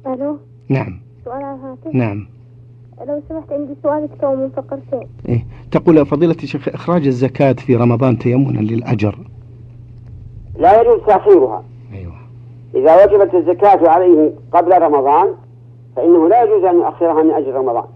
ألو. نعم. سؤال على الهاتف. نعم. لو سمحت عندي سؤال تكون من فقرتين. إيه؟ تقول فضيلة الشيخ إخراج الزكاة في رمضان تيمنا للأجر لا يجوز تأخيرها. أيوة. إذا وجبت الزكاة عليه قبل رمضان فإنه لا يجوز أن يؤخرها من أجل رمضان.